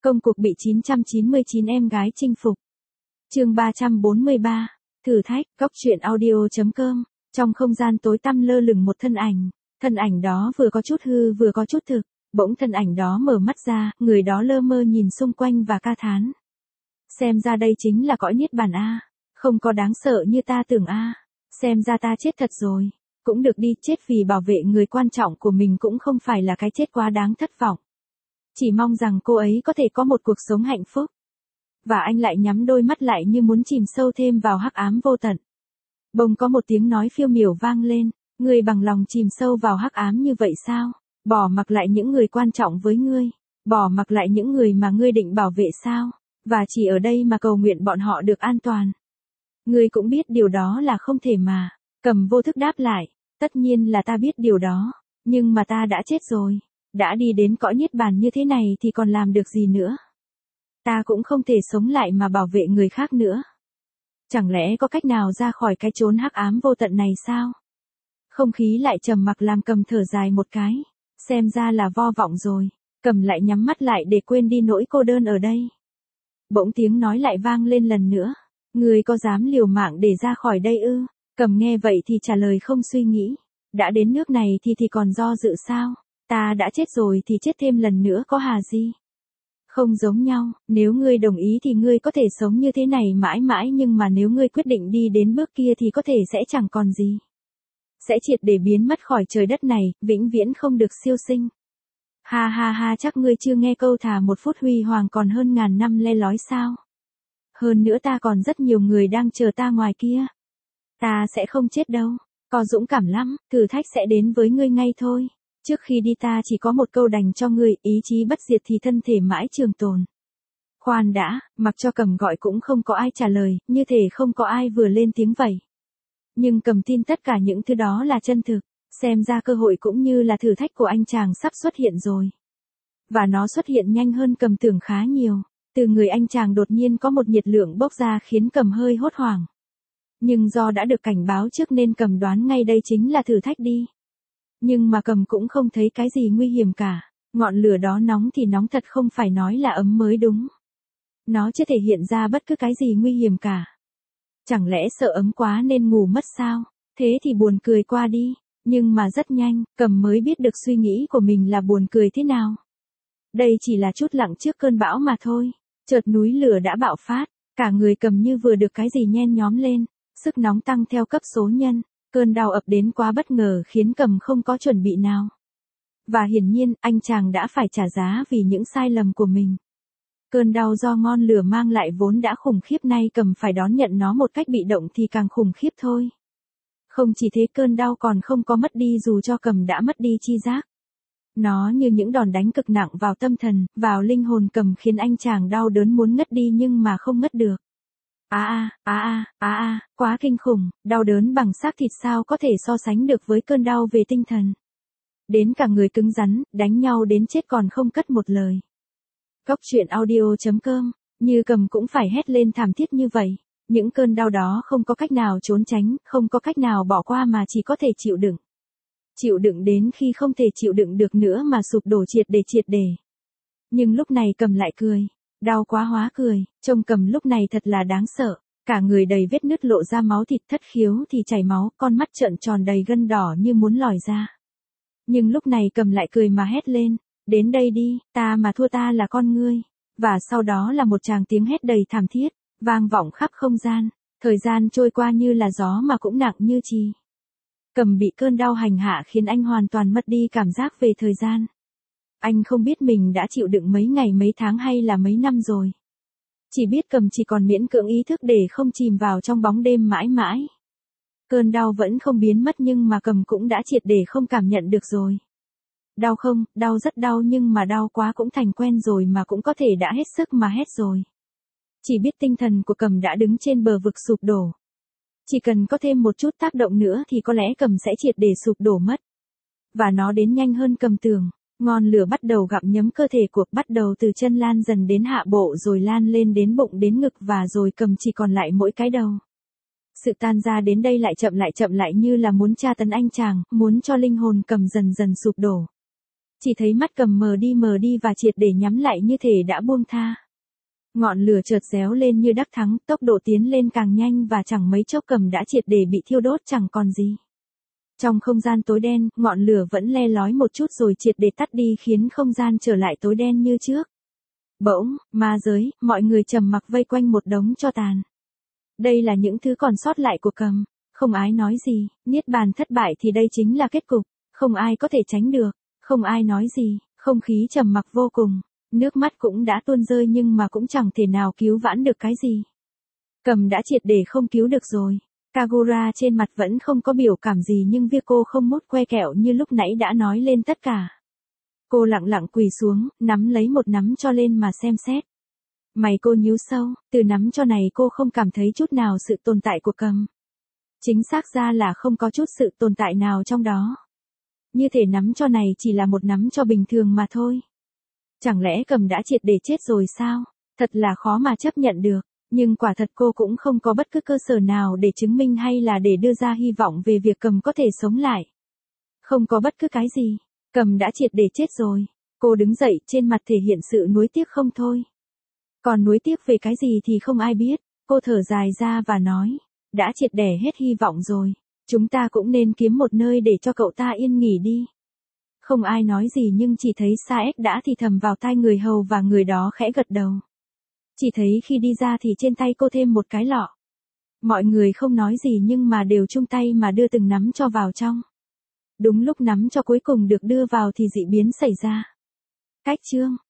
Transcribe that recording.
Công cuộc bị 999 em gái chinh phục. Chương 343. Thử thách. Góc truyện audio.com. Trong không gian tối tăm lơ lửng một thân ảnh đó vừa có chút hư vừa có chút thực. Bỗng thân ảnh đó mở mắt ra, người đó lơ mơ nhìn xung quanh và ca thán. Xem ra đây chính là cõi niết bàn a, không có đáng sợ như ta tưởng a. Xem ra ta chết thật rồi. Cũng được đi, chết vì bảo vệ người quan trọng của mình cũng không phải là cái chết quá đáng thất vọng. Chỉ mong rằng cô ấy có thể có một cuộc sống hạnh phúc. Và anh lại nhắm đôi mắt lại như muốn chìm sâu thêm vào hắc ám vô tận. Bỗng có một tiếng nói phiêu miểu vang lên, ngươi bằng lòng chìm sâu vào hắc ám như vậy sao? Bỏ mặc lại những người quan trọng với ngươi, bỏ mặc lại những người mà ngươi định bảo vệ sao? Và chỉ ở đây mà cầu nguyện bọn họ được an toàn. Ngươi cũng biết điều đó là không thể mà. Cầm vô thức đáp lại, tất nhiên là ta biết điều đó, nhưng mà ta đã chết rồi. Đã đi đến cõi niết bàn như thế này thì còn làm được gì nữa? Ta cũng không thể sống lại mà bảo vệ người khác nữa. Chẳng lẽ có cách nào ra khỏi cái chốn hắc ám vô tận này sao? Không khí lại trầm mặc làm Cầm thở dài một cái. Xem ra là vo vọng rồi. Cầm lại nhắm mắt lại để quên đi nỗi cô đơn ở đây. Bỗng tiếng nói lại vang lên lần nữa. Ngươi có dám liều mạng để ra khỏi đây ư? Cầm nghe vậy thì trả lời không suy nghĩ. Đã đến nước này thì còn do dự sao? Ta đã chết rồi thì chết thêm lần nữa có hà gì? Không giống nhau, nếu ngươi đồng ý thì ngươi có thể sống như thế này mãi mãi, nhưng mà nếu ngươi quyết định đi đến bước kia thì có thể sẽ chẳng còn gì. Sẽ triệt để biến mất khỏi trời đất này, vĩnh viễn không được siêu sinh. Ha ha ha, chắc ngươi chưa nghe câu thà một phút huy hoàng còn hơn ngàn năm le lói sao? Hơn nữa ta còn rất nhiều người đang chờ ta ngoài kia. Ta sẽ không chết đâu, có dũng cảm lắm, thử thách sẽ đến với ngươi ngay thôi. Trước khi đi ta chỉ có một câu đành cho ngươi, ý chí bất diệt thì thân thể mãi trường tồn. Khoan đã, mặc cho Cầm gọi cũng không có ai trả lời, như thể không có ai vừa lên tiếng vậy. Nhưng Cầm tin tất cả những thứ đó là chân thực, xem ra cơ hội cũng như là thử thách của anh chàng sắp xuất hiện rồi. Và nó xuất hiện nhanh hơn Cầm tưởng khá nhiều, từ người anh chàng đột nhiên có một nhiệt lượng bốc ra khiến Cầm hơi hốt hoảng. Nhưng do đã được cảnh báo trước nên Cầm đoán ngay đây chính là thử thách đi. Nhưng mà Cầm cũng không thấy cái gì nguy hiểm cả, ngọn lửa đó nóng thì nóng thật, không phải nói là ấm mới đúng. Nó chưa thể hiện ra bất cứ cái gì nguy hiểm cả. Chẳng lẽ sợ ấm quá nên ngủ mất sao? Thế thì buồn cười qua đi, nhưng mà rất nhanh, Cầm mới biết được suy nghĩ của mình là buồn cười thế nào. Đây chỉ là chút lặng trước cơn bão mà thôi, chợt núi lửa đã bạo phát, cả người Cầm như vừa được cái gì nhen nhóm lên, sức nóng tăng theo cấp số nhân. Cơn đau ập đến quá bất ngờ khiến Cầm không có chuẩn bị nào. Và hiển nhiên, anh chàng đã phải trả giá vì những sai lầm của mình. Cơn đau do ngọn lửa mang lại vốn đã khủng khiếp, nay Cầm phải đón nhận nó một cách bị động thì càng khủng khiếp thôi. Không chỉ thế, cơn đau còn không có mất đi dù cho Cầm đã mất đi chi giác. Nó như những đòn đánh cực nặng vào tâm thần, vào linh hồn Cầm, khiến anh chàng đau đớn muốn ngất đi nhưng mà không ngất được. Quá kinh khủng, đau đớn bằng xác thịt sao có thể so sánh được với cơn đau về tinh thần. Đến cả người cứng rắn, đánh nhau đến chết còn không cất một lời. Góc truyện audio.com, như Cầm cũng phải hét lên thảm thiết như vậy. Những cơn đau đó không có cách nào trốn tránh, không có cách nào bỏ qua mà chỉ có thể chịu đựng. Chịu đựng đến khi không thể chịu đựng được nữa mà sụp đổ triệt để. Nhưng lúc này Cầm lại cười. Đau quá hóa cười, trông Cầm lúc này thật là đáng sợ. Cả người đầy vết nứt lộ ra máu thịt, thất khiếu thì chảy máu, con mắt trợn tròn đầy gân đỏ như muốn lòi ra. Nhưng lúc này Cầm lại cười mà hét lên, đến đây đi, ta mà thua ta là con ngươi. Và sau đó là một tràng tiếng hét đầy thảm thiết, vang vọng khắp không gian. Thời gian trôi qua như là gió mà cũng nặng như chì. Cầm bị cơn đau hành hạ khiến anh hoàn toàn mất đi cảm giác về thời gian. Anh không biết mình đã chịu đựng mấy ngày mấy tháng hay là mấy năm rồi. Chỉ biết Cầm chỉ còn miễn cưỡng ý thức để không chìm vào trong bóng đêm mãi mãi. Cơn đau vẫn không biến mất nhưng mà Cầm cũng đã triệt để không cảm nhận được rồi. Đau không, đau rất đau, nhưng mà đau quá cũng thành quen rồi mà cũng có thể đã hết sức mà hét rồi. Chỉ biết tinh thần của Cầm đã đứng trên bờ vực sụp đổ. Chỉ cần có thêm một chút tác động nữa thì có lẽ Cầm sẽ triệt để sụp đổ mất. Và nó đến nhanh hơn Cầm tưởng. Ngọn lửa bắt đầu gặm nhấm cơ thể của, bắt đầu từ chân lan dần đến hạ bộ rồi lan lên đến bụng đến ngực và rồi Cầm chỉ còn lại mỗi cái đầu. Sự tan ra đến đây lại chậm lại như là muốn tra tấn anh chàng, muốn cho linh hồn Cầm dần dần sụp đổ. Chỉ thấy mắt cầm mờ đi và triệt để nhắm lại như thể đã buông tha. Ngọn lửa chợt réo lên như đắc thắng, tốc độ tiến lên càng nhanh và chẳng mấy chốc cầm đã triệt để bị thiêu đốt chẳng còn gì. Trong không gian tối đen, ngọn lửa vẫn le lói một chút rồi triệt để tắt đi khiến không gian trở lại tối đen như trước. Bỗng, ma giới, mọi người trầm mặc vây quanh một đống tro tàn. Đây là những thứ còn sót lại của cầm. Không ai nói gì, niết bàn thất bại thì đây chính là kết cục. Không ai có thể tránh được. Không ai nói gì, không khí trầm mặc vô cùng. Nước mắt cũng đã tuôn rơi nhưng mà cũng chẳng thể nào cứu vãn được cái gì. Cầm đã triệt để không cứu được rồi. Kagura trên mặt vẫn không có biểu cảm gì nhưng Vico không mốt que kẹo như lúc nãy đã nói lên tất cả. Cô lặng lặng quỳ xuống, nắm lấy một nắm cho lên mà xem xét. Mày cô nhíu sâu, từ nắm cho này cô không cảm thấy chút nào sự tồn tại của cầm. Chính xác ra là không có chút sự tồn tại nào trong đó. Như thể nắm cho này chỉ là một nắm cho bình thường mà thôi. Chẳng lẽ cầm đã triệt để chết rồi sao? Thật là khó mà chấp nhận được. Nhưng quả thật cô cũng không có bất cứ cơ sở nào để chứng minh hay là để đưa ra hy vọng về việc cầm có thể sống lại. Không có bất cứ cái gì. Cầm đã triệt để chết rồi. Cô đứng dậy trên mặt thể hiện sự nuối tiếc không thôi. Còn nuối tiếc về cái gì thì không ai biết. Cô thở dài ra và nói. Đã triệt để hết hy vọng rồi. Chúng ta cũng nên kiếm một nơi để cho cậu ta yên nghỉ đi. Không ai nói gì nhưng chỉ thấy Saek đã thì thầm vào tai người hầu và người đó khẽ gật đầu. Chỉ thấy khi đi ra thì trên tay cô thêm một cái lọ. Mọi người không nói gì nhưng mà đều chung tay mà đưa từng nắm cho vào trong. Đúng lúc nắm cho cuối cùng được đưa vào thì dị biến xảy ra. Cách chương